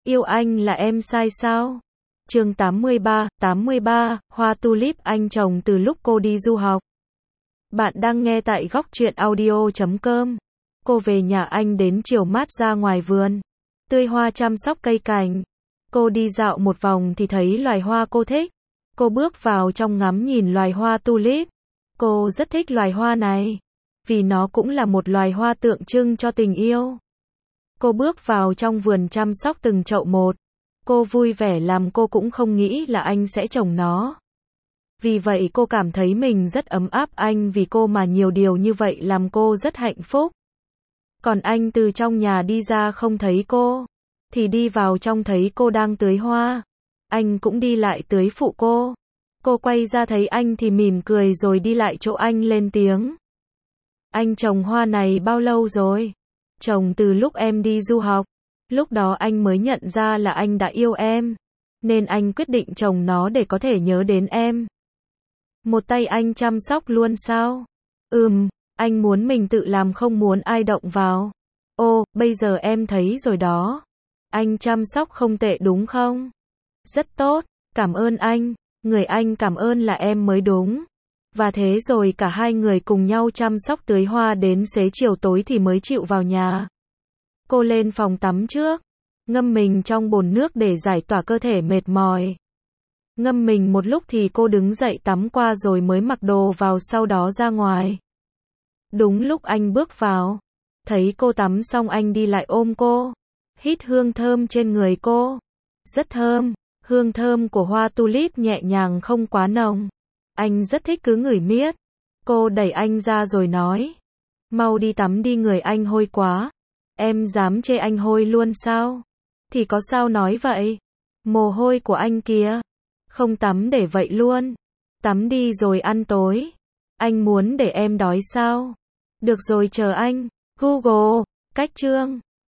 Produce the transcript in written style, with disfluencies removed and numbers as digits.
Yêu anh là em sai sao? Chương 83, hoa tulip anh trồng từ lúc cô đi du học. Bạn đang nghe tại góc truyện audio.com. Cô về nhà anh đến chiều mát ra ngoài vườn. Tươi hoa chăm sóc cây cảnh. Cô đi dạo một vòng thì thấy loài hoa cô thích. Cô bước vào trong ngắm nhìn loài hoa tulip. Cô rất thích loài hoa này. Vì nó cũng là một loài hoa tượng trưng cho tình yêu. Cô bước vào trong vườn chăm sóc từng chậu một. Cô vui vẻ làm cô cũng không nghĩ là anh sẽ trồng nó. Vì vậy cô cảm thấy mình rất ấm áp anh vì cô mà nhiều điều như vậy làm cô rất hạnh phúc. Còn anh từ trong nhà đi ra không thấy cô. Thì đi vào trong thấy cô đang tưới hoa. Anh cũng đi lại tưới phụ cô. Cô quay ra thấy anh thì mỉm cười rồi đi lại chỗ anh lên tiếng. Anh trồng hoa này bao lâu rồi? Trồng từ lúc em đi du học. Lúc đó anh mới nhận ra là anh đã yêu em. Nên anh quyết định trồng nó để có thể nhớ đến em. Một tay anh chăm sóc luôn sao? Anh muốn mình tự làm không muốn ai động vào. Ô, bây giờ em thấy rồi đó. Anh chăm sóc không tệ đúng không? Rất tốt, cảm ơn anh. Người anh cảm ơn là em mới đúng. Và thế rồi cả hai người cùng nhau chăm sóc tưới hoa đến xế chiều tối thì mới chịu vào nhà. Cô lên phòng tắm trước. Ngâm mình trong bồn nước để giải tỏa cơ thể mệt mỏi. Ngâm mình một lúc thì cô đứng dậy tắm qua rồi mới mặc đồ vào sau đó ra ngoài. Đúng lúc anh bước vào. Thấy cô tắm xong anh đi lại ôm cô. Hít hương thơm trên người cô. Rất thơm. Hương thơm của hoa tulip nhẹ nhàng không quá nồng. Anh rất thích cứ ngửi miết. Cô đẩy anh ra rồi nói. Mau đi tắm đi người anh hôi quá. Em dám chê anh hôi luôn sao? Thì có sao nói vậy? Mồ hôi của anh kìa. Không tắm để vậy luôn. Tắm đi rồi ăn tối. Anh muốn để em đói sao? Được rồi chờ anh. Google. Cách chương.